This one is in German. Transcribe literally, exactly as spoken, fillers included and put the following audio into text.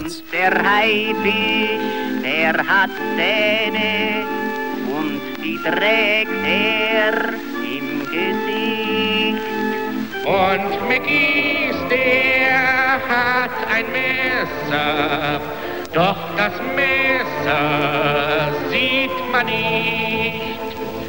Der Haifisch, der hat Zähne und die trägt er im Gesicht. Und McGee's, der hat ein Messer, doch das Messer sieht man nie.